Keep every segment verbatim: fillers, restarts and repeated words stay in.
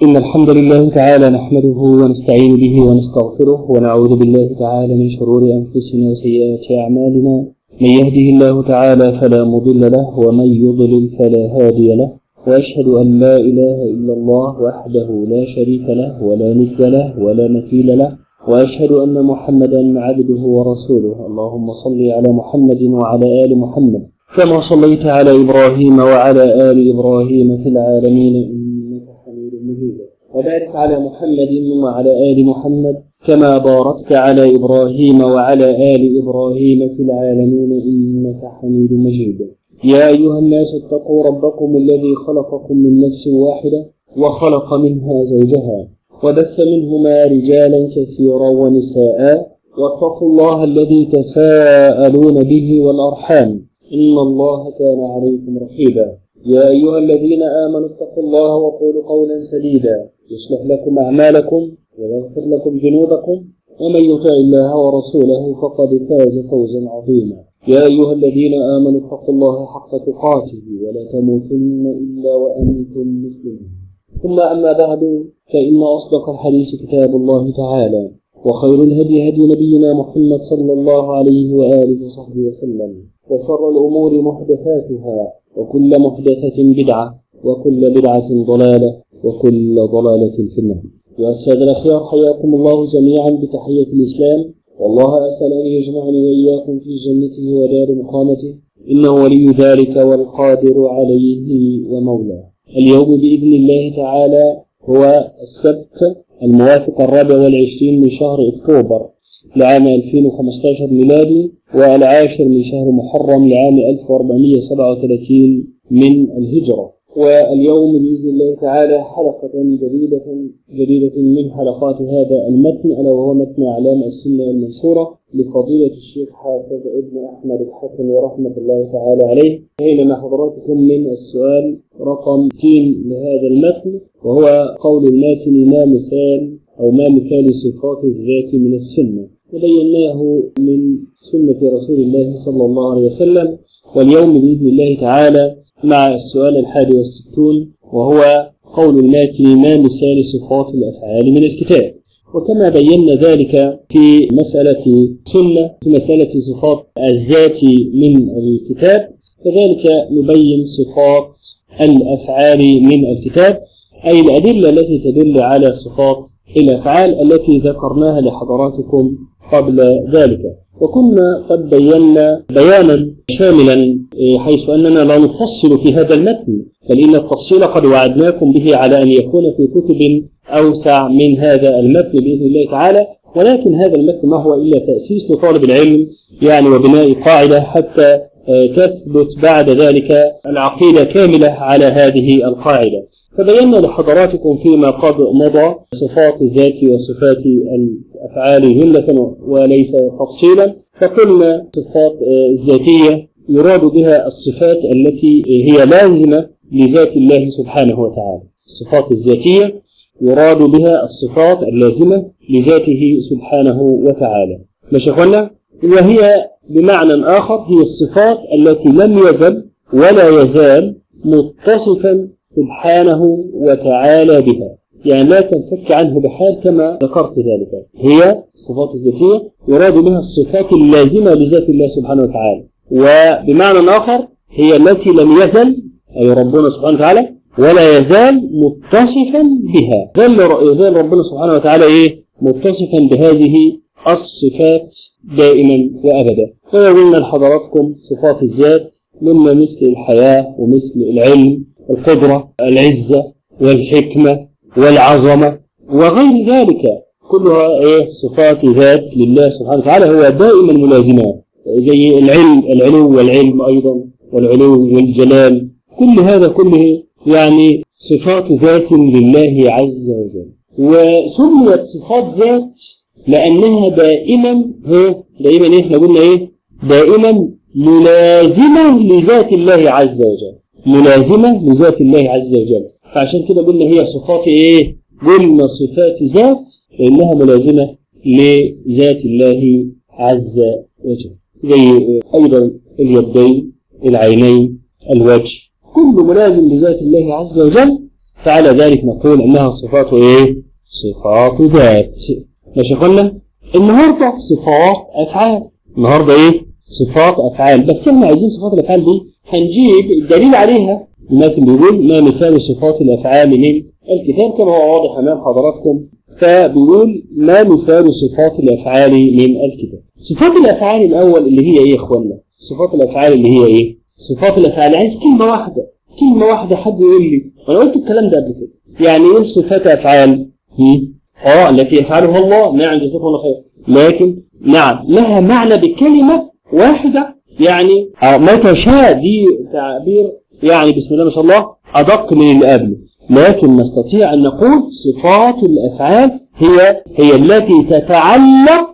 إن الحمد لله تعالى نحمده ونستعين به ونستغفره ونعوذ بالله تعالى من شرور أنفسنا وسيئات أعمالنا. من يهده الله تعالى فلا مضل له ومن يضلل فلا هادي له، وأشهد أن لا إله إلا الله وحده لا شريك له ولا ند له ولا مثيل له، وأشهد أن محمدا عبده ورسوله. اللهم صل على محمد وعلى آل محمد كما صليت على إبراهيم وعلى آل إبراهيم في العالمين إنك حميد مجيد، وبارك على محمد وعلى آل محمد كما باركت على إبراهيم وعلى آل إبراهيم في العالمين إنك حميد مجيد. يا أيها الناس اتقوا ربكم الذي خلقكم من نفس واحدة وخلق منها زوجها وبث منهما رجالا كثيرا ونساء، واتقوا الله الذي تساءلون به والأرحام إن الله كان عليكم رقيبا. يا أيها الذين آمنوا اتقوا الله وقولوا قولا سديدا يصلح لكم أعمالكم ويغفر لكم ذنوبكم، ومن يطع الله ورسوله فقد فاز فوزا عظيما. يا أيها الذين آمنوا اتقوا الله حق تقاته ولا تموتن إلا وأنتم مسلمون. ثم أما بعد، فإن أصدق الحديث كتاب الله تعالى، وخير الهدي هدي نبينا محمد صلى الله عليه وآله وصحبه وسلم، وشر الأمور محدثاتها، وكل محدثة بدعة، وكل بدعة ضلالة، وكل ضلالة في النار. يا السادة الأخيار، حياكم الله جميعا بتحية الإسلام، والله أسأل أن يجمعني وإياكم في جنته ودار مقامته، إنه ولي ذلك والقادر عليه ومولاه. اليوم بإذن الله تعالى هو السبت الموافق الرابع والعشرين من شهر أكتوبر لعام ألفين وخمسة عشر ميلادي، والعاشر من شهر محرم لعام ألف وأربعمائة وسبعة وثلاثين من الهجرة. واليوم بإذن الله تعالى حلقة جديدة جديدة من حلقات هذا المتن، ألا وهو متن أعلام السنة المنشورة لفضيلة الشيخ حافظ ابن أحمد الحكمي رحمة الله تعالى عليه. بينما حضراتكم من السؤال رقم مئتين لهذا المتن، وهو قول الماتن: ما مثال أو ما مثال صفات الذات من السنة؟ وبيناه من سنة رسول الله صلى الله عليه وسلم. واليوم بإذن الله تعالى مع السؤال الحادي والستون، وهو قول الماتن: ما مثال صفات الأفعال من الكتاب؟ وكما بينا ذلك في مسألة سنة في مسألة صفات الذات من الكتاب، كذلك نبين صفات الأفعال من الكتاب، أي الأدلة التي تدل على صفات الأفعال التي ذكرناها لحضراتكم قبل ذلك. وكنا قد بينا بيانا شاملا، حيث أننا لا نفصل في هذا المتن، بل إن التفصيل قد وعدناكم به على أن يكون في كتب أوسع من هذا المتن بإذن الله تعالى. ولكن هذا المتن ما هو إلا تأسيس لطالب العلم، يعني وبناء قاعدة حتى تثبت بعد ذلك العقيدة كاملة على هذه القاعدة. فبينا لحضراتكم فيما قد مضى صفات الذات وصفات الأفعال جملة وليس تفصيلا. فقلنا صفات الذاتية يراد بها الصفات التي هي لازمة لذات الله سبحانه وتعالى. الصفات الذاتية يراد بها الصفات اللازمة لذاته سبحانه وتعالى. ماشي أخوانا؟ وهي بمعنى آخر هي الصفات التي لم يزل ولا يزال متصفا سبحانه وتعالى بها، يعني لا تنفك عنه بحال كما ذكرت ذلك. هي الصفات الذاتية يراد بها الصفات اللازمة لذات الله سبحانه وتعالى، وبمعنى آخر هي التي لم يزل أي ربنا سبحانه وتعالى ولا يزال متصفا بها. يزال ربنا سبحانه وتعالى إيه؟ متصفا بهذه الصفات دائما وأبدا. فقلنا لحضراتكم صفات الذات مما مثل الحياة ومثل العلم والقدرة العزة والحكمة والعظمة وغير ذلك، كلها إيه؟ صفات ذات لله سبحانه وتعالى، هو دائما ملازمات، زي العلم العلو والعلم أيضا والعلو والجلال، كل هذا كله يعني صفات ذات لله عز وجل. وسميت صفات ذات لأنها دائما ها دائما إيه احنا قلنا إيه دائما ملازمة لذات الله عز وجل، ملازمة لذات الله عز وجل. فعشان كده قلنا هي صفات إيه؟ قلنا صفات ذات لأنها ملازمة لذات الله عز وجل، زي أيضا اليدين، العينين، الوجه، كل ملازم لذات الله عز وجل فعلى ذلك نقول أنها صفات إيه؟ صفات ذات. ماشي قلنا النهاردة صفات أفعال، النهاردة إيه؟ صفات أفعال، بس احنا عايزين صفات الأفعال دي هنجيب الدليل عليها. المثل بيقول ما مثال صفات الأفعال من الكتاب كما هو واضح أمام حضراتكم، فبيقول ما مثال صفات الأفعال من الكتاب. صفات الأفعال الأول اللي هي إيه يا إخوانا؟ صفات الأفعال اللي هي إيه؟ صفات الأفعال عايز كلمة واحدة، كلمة واحدة حد يقول لي، وأنا قلت الكلام ده قبل كده. يعني إيه صفات أفعال؟ اه التي يفعلها الله، نعم جزاكم الله خير، لكن نعم لها معنى بكلمة واحدة. يعني متى شاء دي تعبير يعني بسم الله ما شاء الله أدق من اللي قبله، لكن نستطيع أن نقول صفات الأفعال هي هي التي تتعلق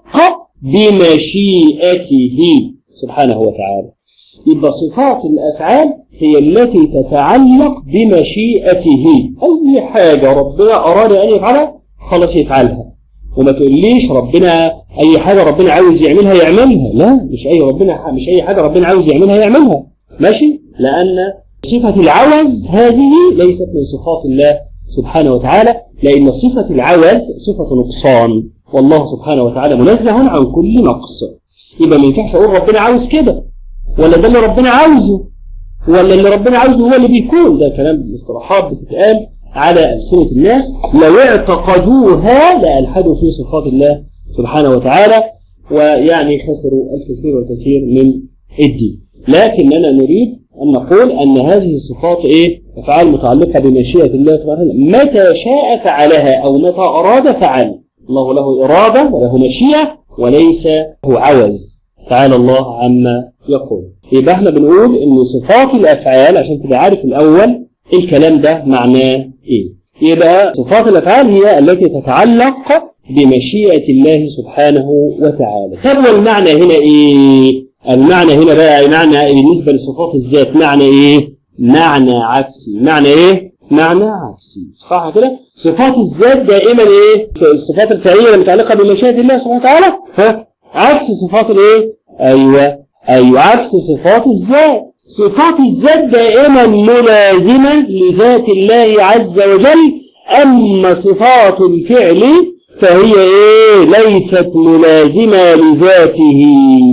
بمشيئته سبحانه وتعالى. يبقى صفات الأفعال هي التي تتعلق بمشيئته، أي حاجة ربنا أراد أن يفعلها خلاص يفعلها. وما تقوليش ربنا أي حاجة ربنا عاوز يعملها يعملها، لا مش أي ربنا مش أي حاجة ربنا عاوز يعملها يعملها، ماشي؟ لأن صفة العوز هذه ليست من صفات الله سبحانه وتعالى، لأن صفة العوز صفة نقصان، والله سبحانه وتعالى منزه عن كل نقص. يبقى ما ينفعش أقول ربنا عاوز كده، ولا ده اللي ربنا عاوزه، ولا اللي ربنا عاوزه هو اللي بيكون. ده كلام مصطلحات بتتقال على ألسنة الناس لو اعتقدوها لألحدوا في صفات الله سبحانه وتعالى، ويعني خسروا الكثير والكثير من الدين. لكننا نريد أن نقول أن هذه الصفات إيه؟ أفعال متعلقة بمشيئة الله سبحانه وتعالى، متى شاء فعلها أو متى أراد فعل. الله له إرادة وله مشيئة وليس هو عوز، تعالى الله عما يقول. يبقى احنا بنقول ان صفات الافعال عشان تبقى عارف الاول الكلام ده معناه ايه. يبقى صفات الافعال هي التي تتعلق بمشيئة الله سبحانه وتعالى. طب والمعنى هنا ايه؟ المعنى هنا بقى معنى بالنسبة لصفات الذات معنى ايه؟ معنى عكسي. معنى ايه؟ معنى عكسي، صح كده؟ صفات الذات دائما ايه؟ الصفات الفعلية المتعلقة بمشيئة الله سبحانه وتعالى ها؟ عكس صفات الايه؟ ايوه ايوه عكس صفات الذات. صفات الذات دائما ملازمة لذات الله عز وجل، اما صفات الفعل فهي ايه؟ ليست ملازمة لذاته،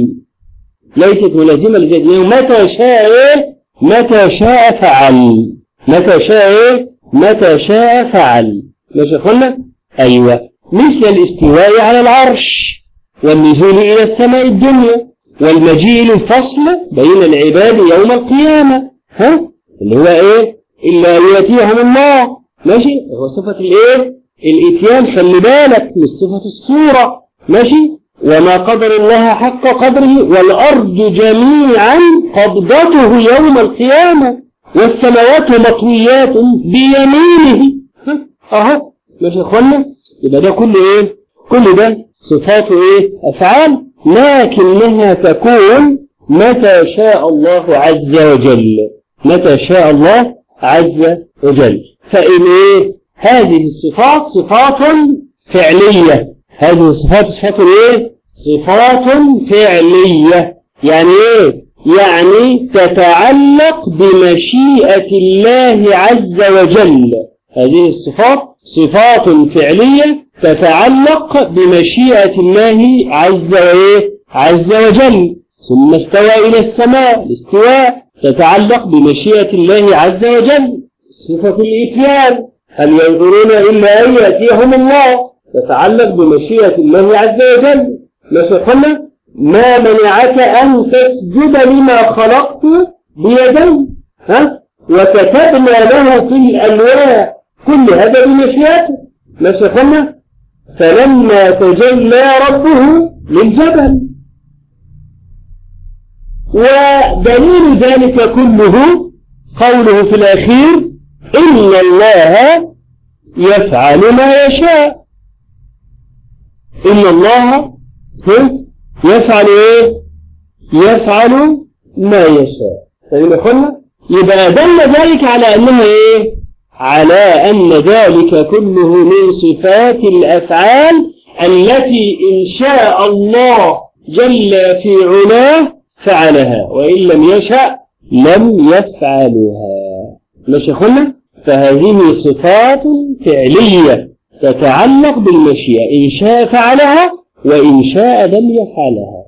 ليست ملازمة لذاته. متى شاء ايه؟ متى شاء فعل، متى شاء ايه؟ متى شاء فعل. ماشي يا اخوانا؟ ايوه مثل الاستواء على العرش، والنزول إلى السماء الدنيا، والمجيء للفصل بين العباد يوم القيامة، ها اللي هو إيه؟ إلا يأتيهم الله، ماشي؟ هو صفة الإيه؟ الإتيان، خلي بالك مش صفة الصورة، ماشي؟ وما قدر الله حق قدره، والأرض جميعا قبضته يوم القيامة، والسماوات مطويات بيمينه، أهو ماشي يا إخوانا؟ يبقى ده كله إيه؟ كل ده صفات إيه؟ أفعال، لكنها تكون متى شاء الله عز وجل، متى شاء الله عز وجل. فإن إيه؟ هذه الصفات صفات فعلية، هذه الصفات صفات إيه؟ صفات فعلية. يعني إيه؟ يعني تتعلق بمشيئة الله عز وجل. هذه الصفات صفات فعلية تتعلق بمشيئة الله عز عز وجل. ثم استوى إلى السماء، الاستواء تتعلق بمشيئة الله عز وجل. صفة الإتيان، هل ينظرون إلا أن يأتيهم الله، تتعلق بمشيئة الله عز وجل. ماشي قلنا ما منعك أن تسجد لما خلقت بيدي، ها وكتبنا له في الألواح كل هذا بمشيئته. ماشي قلنا فلما تجلى ربه للجبل. ودليل ذلك كله قوله في الأخير إن الله يفعل ما يشاء. إن الله يفعل إيه؟ يفعل ما يشاء. فإن قلنا يبقى دل ذلك على أنه إيه؟ على أن ذلك كله من صفات الأفعال التي إن شاء الله جل في علاه فعلها، وإن لم يشأ لم يفعلها. ماشي يا أخوانا؟ فهذه صفات فعلية تتعلق بالمشيئة، إن شاء فعلها وإن شاء لم يفعلها.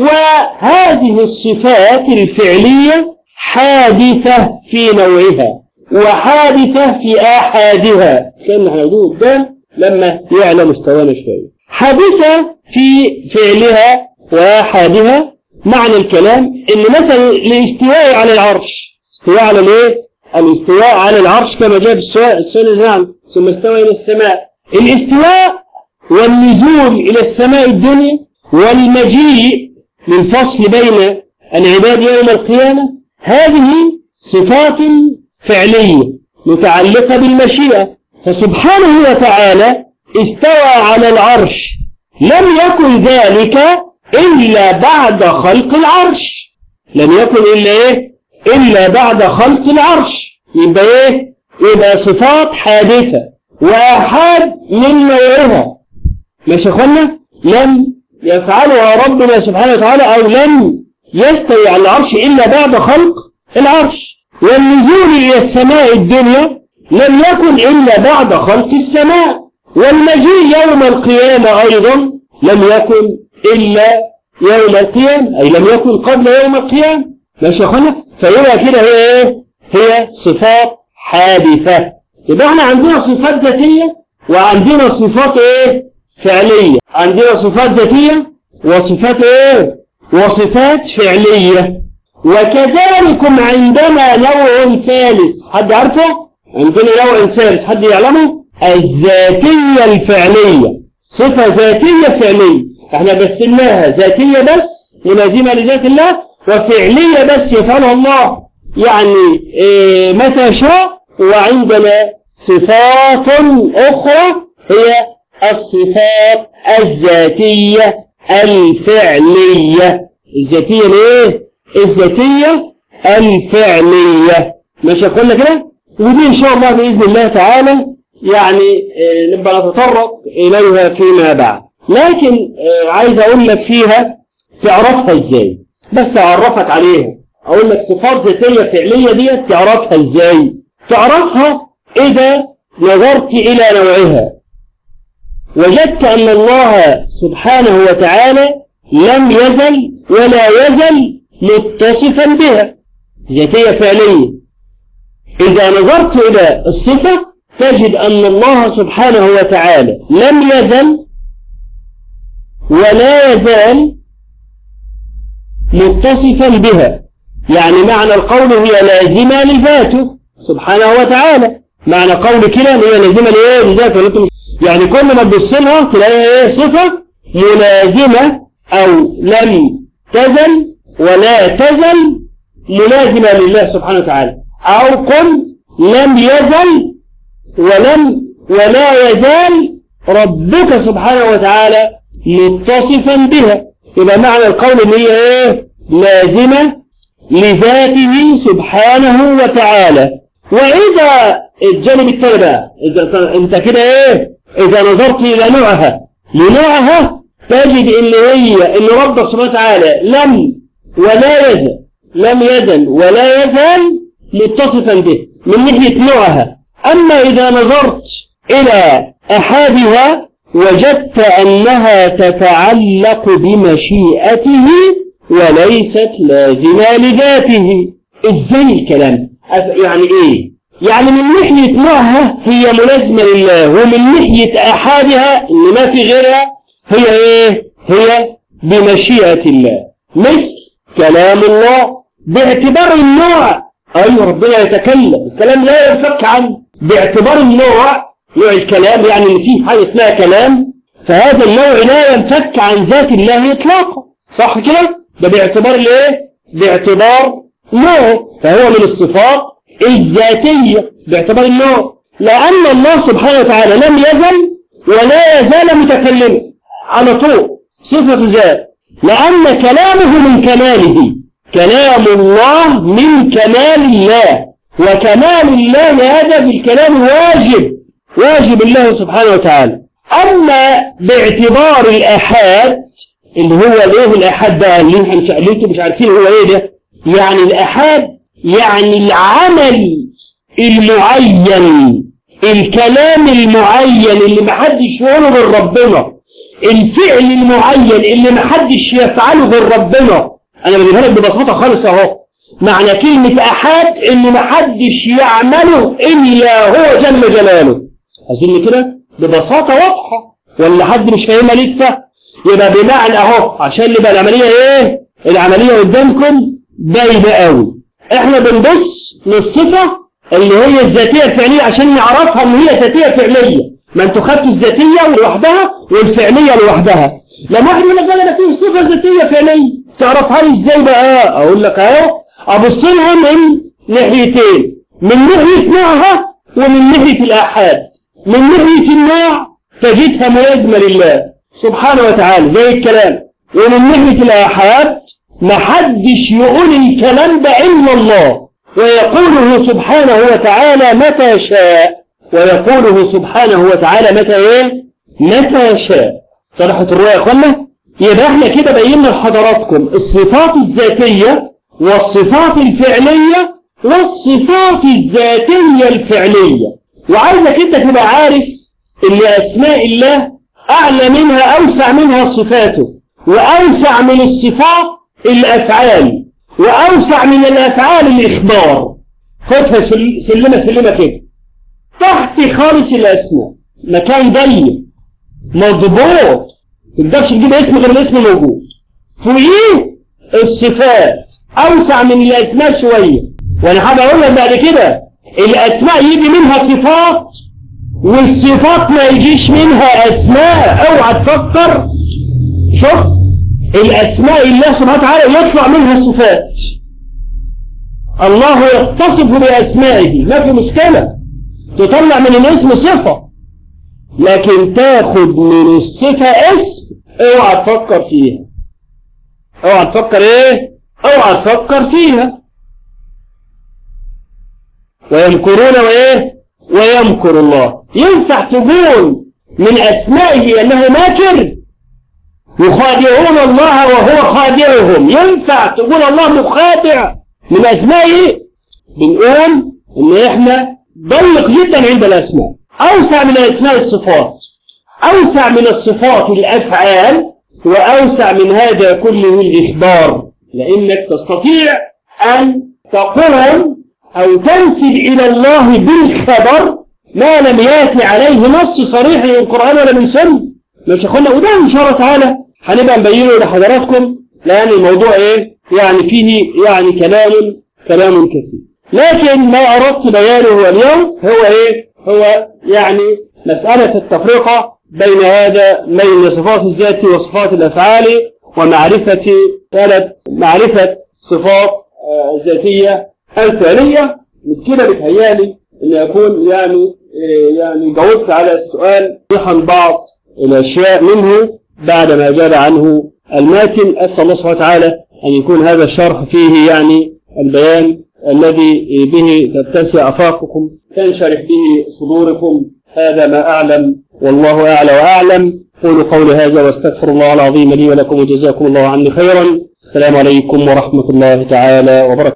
وهذه الصفات الفعلية حادثة في نوعها وحادثة في آحادها، كان احنا نقول قدام لما يعلى مستوانا شوية. حادثة في فعلها وآحادها، معنى الكلام إن مثلا الاستواء على العرش، استواء على الايه؟ الاستواء على العرش كما جاء في السؤال السؤال ثم استوى إلى السماء. الاستواء والنزول إلى السماء الدنيا والمجيء للفصل بين العباد يوم القيامة، هذه صفات فعلية متعلقة بالمشيئة. فسبحانه وتعالى استوى على العرش، لم يكن ذلك إلا بعد خلق العرش، لم يكن إلا إيه؟ إلا بعد خلق العرش. يبقى إيه؟ يبقى صفات حادثة وآحاد من نوعها، ماشي يا اخوانا؟ لم يفعلها ربنا سبحانه وتعالى أو لم يستوي على العرش إلا بعد خلق العرش. والنزول إلى السماء الدنيا لم يكن إلا بعد خلق السماء. والمجيء يوم القيامة أيضا لم يكن إلا يوم القيامة، أي لم يكن قبل يوم القيامة، ماشي يا اخوانا؟ فيبقى كده هي إيه؟ هي صفات حادثة. يبقى احنا عندنا صفات ذاتية وعندنا صفات ايه؟ فعلية. عندنا صفات ذاتية وصفات ايه؟ وصفات فعلية. وكذلك عندنا نوع ثالث، حد عارفه؟ عندنا نوع ثالث حد يعلمه؟ الذاتية الفعلية، صفة ذاتية فعلية، احنا بسمناها ذاتية بس ملازمة لذات الله، وفعلية بس يفعلها الله يعني إيه متى شاء. وعندنا صفات أخرى هي الصفات الذاتية الفعلية. الذاتية ليه؟ الذاتية الفعلية، ماشي قلنا كده؟ ودي إن شاء الله بإذن الله تعالى يعني نبقى نتطرق إليها فيما بعد. لكن عايز أقول لك فيها تعرفها إزاي، بس أعرفك عليها. أقول لك صفات ذاتية فعلية دي تعرفها إزاي؟ تعرفها إذا نظرت إلى نوعها وجدت أن الله سبحانه وتعالى لم يزل ولا يزل متصفا بها، ذاتية فعلية. إذا نظرت إلى الصفة تجد أن الله سبحانه وتعالى لم يزل ولا يزال متصفا بها، يعني معنى القول هي لازمة لذاته سبحانه وتعالى. معنى قول كده هي لازمة لإيه؟ لذاته. يعني كل ما تبص لها تلاقيها إيه؟ صفة ملازمة أو لم تزل ولا تزل ملازمة لله سبحانه وتعالى، أو قل لم يزل ولم ولا يزال ربك سبحانه وتعالى متصفا بها. يبقى معنى القول ان هي ايه؟ لازمة لذاته سبحانه وتعالى. واذا الجانب التالي بقى، اذا انت كده ايه؟ اذا نظرت الى نوعها لنوعها تجد ان هي ان ربك سبحانه وتعالى لم ولا يزل لم يزل ولا يزال متصفا به من ناحية نوعها. اما اذا نظرت الى احادها وجدت أنها تتعلق بمشيئته وليست لازمة لذاته. إزاي الكلام؟ يعني إيه؟ يعني من ناحية نوعها هي ملازمة لله، ومن ناحية أحادها اللي ما في غيرها هي إيه؟ هي بمشيئة الله. مثل كلام الله باعتبار النوع، أيوة ربنا يتكلم، الكلام لا ينفك عنه باعتبار النوع، نوع الكلام يعني ان فيه حاجه اسمها كلام، فهذا النوع لا ينفك عن ذات الله اطلاقا، صح كده؟ ده باعتبار الايه؟ باعتبار نوع، فهو من الصفات الذاتيه باعتبار النوع، لان الله سبحانه وتعالى لم يزل ولا يزال متكلما على طول، صفه ذات، لان كلامه من كماله، كلام الله من كمال الله، وكمال الله هذا بالكلام واجب واجب الله سبحانه وتعالى. أما باعتبار الأحاد اللي هو الايه الأحاد ده اللي انتم مش عارفين هو ايه ده، يعني الأحاد يعني العمل المعين، الكلام المعين اللي محدش يقوله غير ربنا، الفعل المعين اللي محدش يفعله غير ربنا. انا بجيبها لك ببساطه خالص اهو. معنى كلمه احد ان محدش يعمله الا هو جل جلاله. اظن كده ببساطه واضحه ولا حد مش فاهمها لسه؟ يبقى بمعنى اهو عشان يبقى العمليه ايه؟ العمليه قدامكم باينه قوي. احنا بنبص للصفه اللي هي الذاتيه الفعليه عشان نعرفها ان هي ذاتيه فعليه. ما انتوا خدتوا الذاتيه لوحدها والفعليه لوحدها. لما احنا نقول لك في صفه ذاتيه فعليه تعرفها لي ازاي بقى؟ اقول لك اهو ابص لها من ناحيتين، من ناحيه نوعها ومن ناحيه الاحاد. من ناحيه النوع تجدها ملازمه لله سبحانه وتعالى زي الكلام، ومن ناحيه الاحاد محدش يقول الكلام ده الا الله، ويقوله سبحانه وتعالى متى شاء، ويقوله سبحانه وتعالى متى ايه؟ متى شاء. صرحت الرؤيا يا اخوانا؟ يبقى احنا كده بينا لحضراتكم الصفات الذاتيه والصفات الفعليه والصفات الذاتيه الفعليه. وعايزك انت تبقى عارف ان اسماء الله اعلى منها اوسع منها صفاته، واوسع من الصفات الافعال، واوسع من الافعال الاخبار. خدها سلمه سلمه كده. تحت خالص الاسماء مكان ضيق مضبوط ما تقدرش تجيب اسم غير الاسم موجود. فوقيه الصفات اوسع من الاسماء شويه. وانا حابب اقول لك بعد كده الاسماء يجي منها صفات والصفات ما يجيش منها اسماء. اوعى تفكر. شوف الاسماء الله سبحانه وتعالى يطلع منها صفات. الله يتصف باسمائه ما في مشكله، تطلع من الاسم صفه، لكن تاخد من الصفه اسم اوعى تفكر فيها. اوعى تفكر ايه؟ اوعى تفكر فيها. ويمكرون وايه؟ ويمكر الله. ينفع تقول من اسمائه انه ماكر؟ يخادعون الله وهو خادعهم. ينفع تقول الله مخادع من اسمائه؟ بنقول ان احنا ضيق جدا عند الاسماء. اوسع من الاسماء الصفات، اوسع من الصفات الافعال، واوسع من هذا كله الاخبار. لانك تستطيع ان تقول او تنسب الى الله بالخبر ما لم ياتي عليه نص صريح من القران ولا من سنه. مش اخوانا؟ وده ان شاء الله تعالى هنبقى نبينه لحضراتكم، لان الموضوع ايه يعني فيه يعني كلام كلام كثير. لكن ما اردت بيانه اليوم هو ايه؟ هو يعني مساله التفرقه بين هذا بين صفات الذات وصفات الافعال، ومعرفه ثلاث معرفه صفات الذاتيه الفعليه. من كده بتهيالي ان يكون يعني يعني جاوبت على السؤال يحن بعض الاشياء منه بعد ما جاب عنه الماتن. اسال الله سبحانه وتعالى ان يكون هذا الشرح فيه يعني البيان الذي به تتسع افاقكم تنشرح به صدوركم. هذا ما اعلم والله اعلى واعلم. قولوا قولي هذا واستغفر الله العظيم لي ولكم وجزاكم الله عني خيرا. السلام عليكم ورحمه الله تعالى وبركاته.